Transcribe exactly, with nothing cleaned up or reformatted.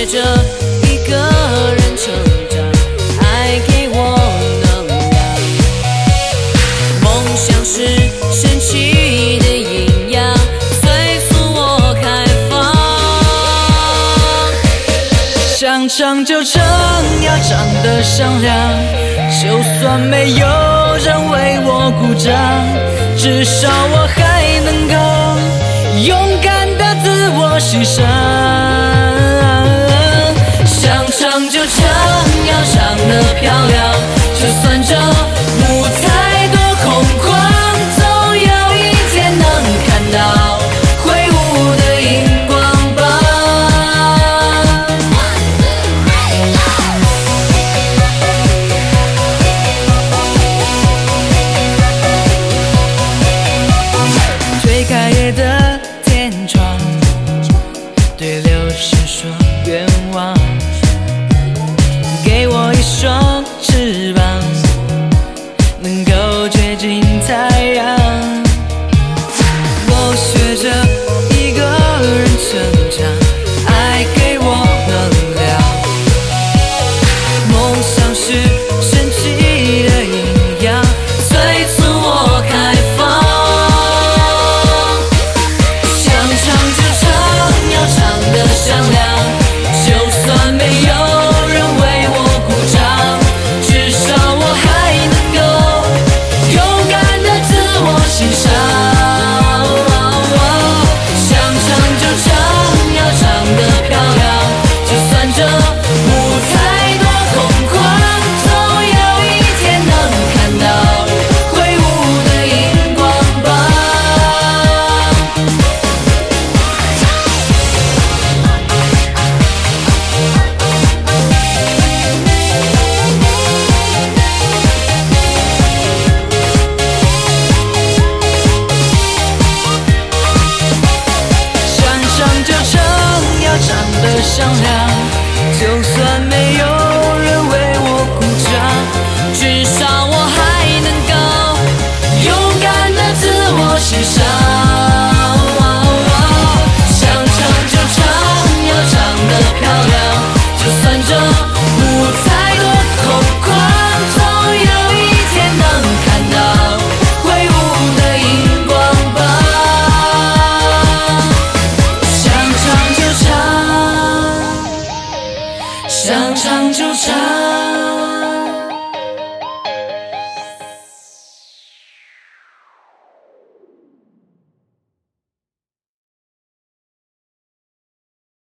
着一个人成长，爱给我能量。梦想是神奇的阴阳，催促我开放。想唱就唱，要唱得响亮，就算没有人为我鼓掌，至少我还能够勇敢的自我欣赏。想唱就唱，要唱得漂亮，就算这舞台多空旷，总有一天能看到挥舞的荧光棒。推开夜的天窗，对流星说愿望，给我一双翅膀，能够接近太阳。我学着一个人成长，爱给我能量。梦想是神奇的阴阳，催促我开放。想唱就唱，要唱得响亮，就算没有人为我鼓掌，至少我还能够勇敢的自我欣赏。想唱就唱，要唱得漂亮，就算这舞台多空旷，总有一天能看到挥舞的荧光棒。想唱就唱，要唱得响亮，就算没有人为我鼓掌，至少我还能够勇敢的自我欣赏。想唱就唱，要唱得漂亮，就算这舞台多空旷，总有一天能看到挥舞的荧光棒。想唱就唱，想唱就唱。